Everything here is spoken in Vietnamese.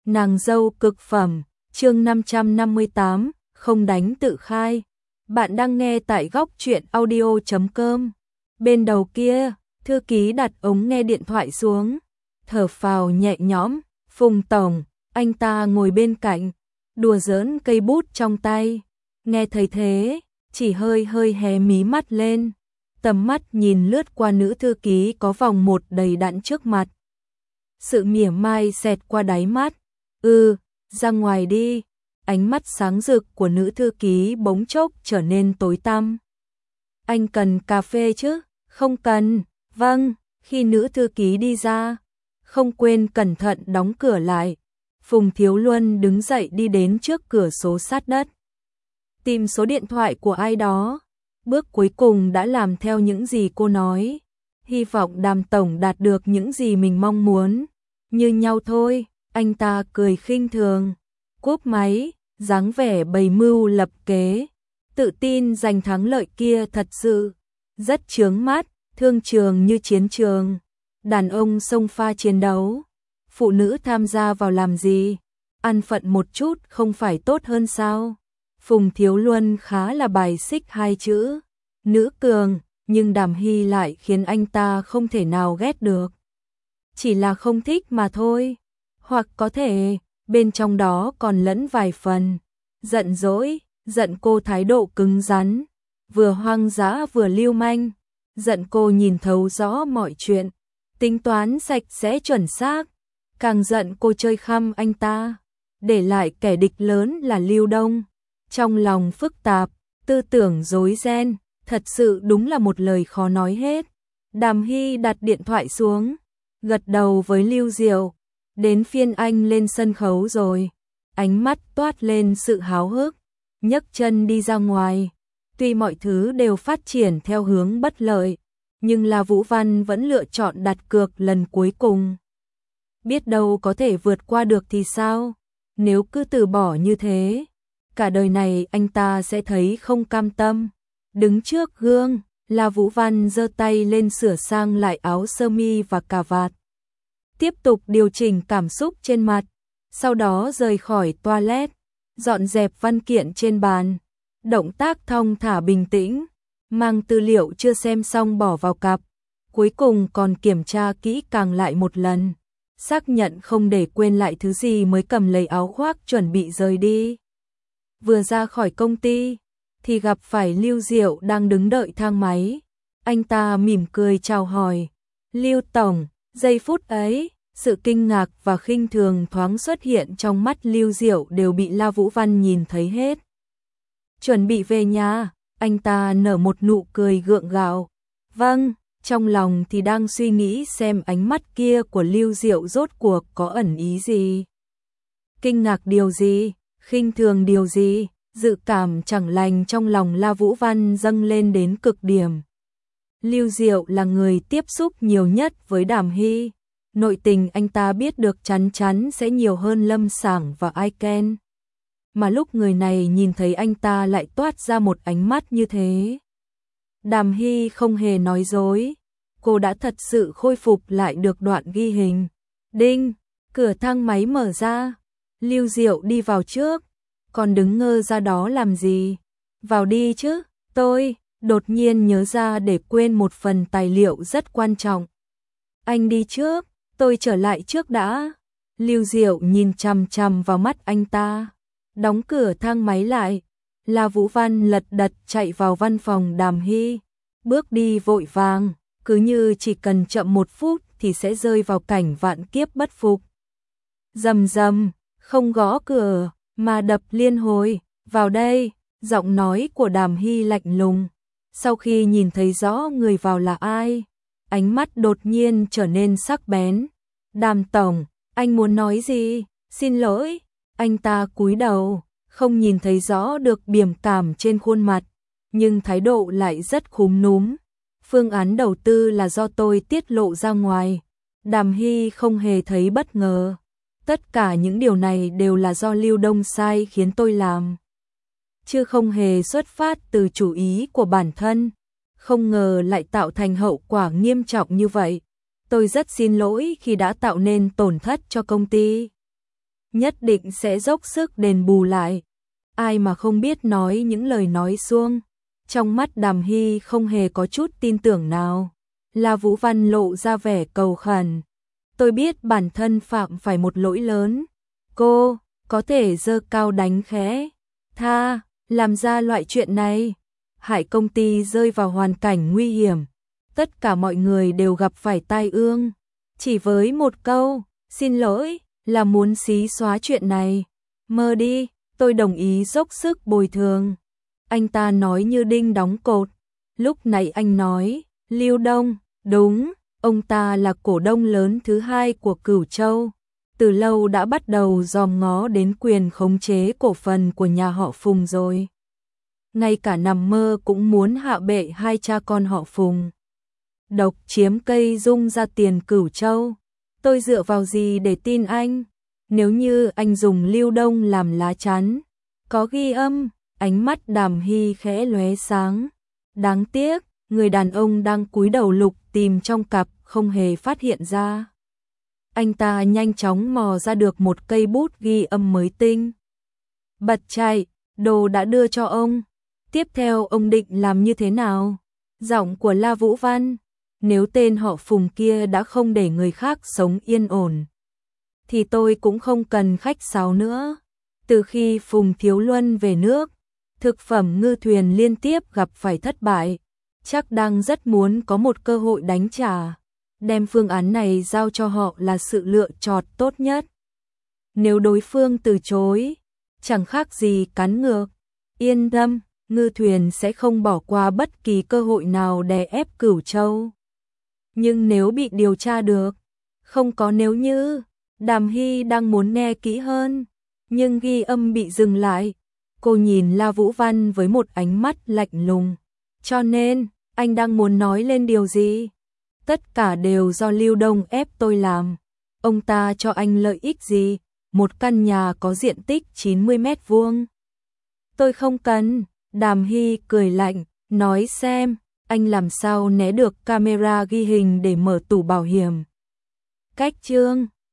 Nàng dâu cực phẩm, chương 558, không đánh tự khai. Bạn đang nghe tại góc truyện audio.com. Bên đầu kia, thư ký đặt ống nghe điện thoại xuống, thở phào nhẹ nhõm. Phùng tổng, anh ta ngồi bên cạnh, đùa giỡn cây bút trong tay. Nghe thấy thế, chỉ hơi hơi hé mí mắt lên, tầm mắt nhìn lướt qua nữ thư ký có vòng một đầy đặn trước mặt. Sự mỉa mai xẹt qua đáy mắt. Ra ngoài đi. Ánh mắt sáng rực của nữ thư ký bỗng chốc trở nên tối tăm. Anh cần cà phê chứ? Không cần. Vâng. Khi nữ thư ký đi ra, không quên cẩn thận đóng cửa lại. Phùng Thiếu Luân đứng dậy đi đến trước cửa sổ sát đất, tìm số điện thoại của ai đó. Bước cuối cùng đã làm theo những gì cô nói. Hy vọng Đàm tổng đạt được những gì mình mong muốn. Như nhau thôi. Anh ta cười khinh thường, cúp máy, dáng vẻ bày mưu lập kế, tự tin giành thắng lợi kia thật sự rất chướng mắt. Thương trường như chiến trường, đàn ông xông pha chiến đấu, phụ nữ tham gia vào làm gì? Ăn phận một chút không phải tốt hơn sao? Phùng Thiếu Luân khá là bài xích hai chữ nữ cường, nhưng Đàm Hy lại khiến anh ta không thể nào ghét được. Chỉ là không thích mà thôi. Hoặc có thể, bên trong đó còn lẫn vài phần giận dỗi, giận cô thái độ cứng rắn, vừa hoang dã vừa lưu manh, giận cô nhìn thấu rõ mọi chuyện, tính toán sạch sẽ chuẩn xác, càng giận cô chơi khăm anh ta, để lại kẻ địch lớn là Lưu Đông. Trong lòng phức tạp, tư tưởng rối ren, thật sự đúng là một lời khó nói hết. Đàm Hy đặt điện thoại xuống, gật đầu với Lưu Diệu. Đến phiên anh lên sân khấu rồi. Ánh mắt toát lên sự háo hức, nhấc chân đi ra ngoài. Tuy mọi thứ đều phát triển theo hướng bất lợi, nhưng La Vũ Văn vẫn lựa chọn đặt cược lần cuối cùng. Biết đâu có thể vượt qua được thì sao? Nếu cứ từ bỏ như thế, cả đời này anh ta sẽ thấy không cam tâm. Đứng trước gương, La Vũ Văn giơ tay lên sửa sang lại áo sơ mi và cà vạt, tiếp tục điều chỉnh cảm xúc trên mặt, sau đó rời khỏi toilet, dọn dẹp văn kiện trên bàn, động tác thong thả bình tĩnh, mang tư liệu chưa xem xong bỏ vào cặp, cuối cùng còn kiểm tra kỹ càng lại một lần, xác nhận không để quên lại thứ gì mới cầm lấy áo khoác chuẩn bị rời đi. Vừa ra khỏi công ty, thì gặp phải Lưu Diệu đang đứng đợi thang máy. Anh ta mỉm cười chào hỏi. Lưu tổng. Giây phút ấy, sự kinh ngạc và khinh thường thoáng xuất hiện trong mắt Lưu Diệu đều bị La Vũ Văn nhìn thấy hết. Chuẩn bị về nhà, anh ta nở một nụ cười gượng gạo. Vâng, trong lòng thì đang suy nghĩ xem ánh mắt kia của Lưu Diệu rốt cuộc có ẩn ý gì. Kinh ngạc điều gì, khinh thường điều gì, dự cảm chẳng lành trong lòng La Vũ Văn dâng lên đến cực điểm. Lưu Diệu là người tiếp xúc nhiều nhất với Đàm Hy, nội tình anh ta biết được chắn chắn sẽ nhiều hơn Lâm Sảng và Ai Ken. Mà lúc người này nhìn thấy anh ta lại toát ra một ánh mắt như thế. Đàm Hy không hề nói dối, cô đã thật sự khôi phục lại được đoạn ghi hình. Đinh, cửa thang máy mở ra, Lưu Diệu đi vào trước, còn đứng ngơ ra đó làm gì? Vào đi chứ, tôi đột nhiên nhớ ra để quên một phần tài liệu rất quan trọng. Anh đi trước, tôi trở lại trước đã. Lưu Diệu nhìn chằm chằm vào mắt anh ta, đóng cửa thang máy lại. La Vũ Văn lật đật chạy vào văn phòng Đàm Hy, bước đi vội vàng, cứ như chỉ cần chậm một phút thì sẽ rơi vào cảnh vạn kiếp bất phục. Rầm rầm, không gõ cửa, mà đập liên hồi. Vào đây, giọng nói của Đàm Hy lạnh lùng. Sau khi nhìn thấy rõ người vào là ai, ánh mắt đột nhiên trở nên sắc bén. Đàm tổng, anh muốn nói gì? Xin lỗi. Anh ta cúi đầu, không nhìn thấy rõ được biểu cảm trên khuôn mặt, nhưng thái độ lại rất khúm núm. Phương án đầu tư là do tôi tiết lộ ra ngoài. Đàm Hy không hề thấy bất ngờ. Tất cả những điều này đều là do Lưu Đông sai khiến tôi làm, chứ không hề xuất phát từ chủ ý của bản thân. Không ngờ lại tạo thành hậu quả nghiêm trọng như vậy. Tôi rất xin lỗi khi đã tạo nên tổn thất cho công ty. nhất định sẽ dốc sức đền bù lại. Ai mà không biết nói những lời nói suông. Trong mắt Đàm Hy không hề có chút tin tưởng nào. La Vũ Văn lộ ra vẻ cầu khẩn. Tôi biết bản thân phạm phải một lỗi lớn. Cô có thể giơ cao đánh khẽ. Tha, làm ra loại chuyện này. Hại công ty rơi vào hoàn cảnh nguy hiểm. Tất cả mọi người đều gặp phải tai ương. Chỉ với một câu, xin lỗi, là muốn xí xóa chuyện này. Mơ đi, tôi đồng ý dốc sức bồi thường. Anh ta nói như đinh đóng cột. Lúc nãy anh nói, Lưu Đông, đúng, ông ta là cổ đông lớn thứ hai của Cửu Châu. Từ lâu đã bắt đầu dòm ngó đến quyền khống chế cổ phần của nhà họ Phùng rồi. Ngay cả nằm mơ cũng muốn hạ bệ hai cha con họ Phùng. Độc chiếm cây dung ra tiền Cửu Châu. Tôi dựa vào gì để tin anh? Nếu như anh dùng Lưu Đông làm lá chắn, có ghi âm. Ánh mắt Đàm Hy khẽ lóe sáng. Đáng tiếc, người đàn ông đang cúi đầu lục tìm trong cặp không hề phát hiện ra. Anh ta nhanh chóng mò ra được một cây bút ghi âm mới tinh. Bật chạy, đồ đã đưa cho ông. Tiếp theo ông định làm như thế nào? Giọng của La Vũ Văn. Nếu tên họ Phùng kia đã không để người khác sống yên ổn, thì tôi cũng không cần khách sáo nữa. Từ khi Phùng Thiếu Luân về nước, thực phẩm ngư thuyền liên tiếp gặp phải thất bại. Chắc đang rất muốn có một cơ hội đánh trả. Đem phương án này giao cho họ là sự lựa chọn tốt nhất. Nếu đối phương từ chối, chẳng khác gì cắn ngược. Yên tâm, ngư thuyền sẽ không bỏ qua bất kỳ cơ hội nào đè ép Cửu Châu. Nhưng nếu bị điều tra được, không có nếu như. Đàm Hy đang muốn nghe kỹ hơn, nhưng ghi âm bị dừng lại. Cô nhìn La Vũ Văn với một ánh mắt lạnh lùng. Cho nên, anh đang muốn nói lên điều gì? Tất cả đều do Lưu Đông ép tôi làm. Ông ta cho anh lợi ích gì? Một căn nhà có diện tích 90 mét vuông. Tôi không cần. Đàm Hy cười lạnh, nói xem, anh làm sao né được camera ghi hình để mở tủ bảo hiểm. Cách chương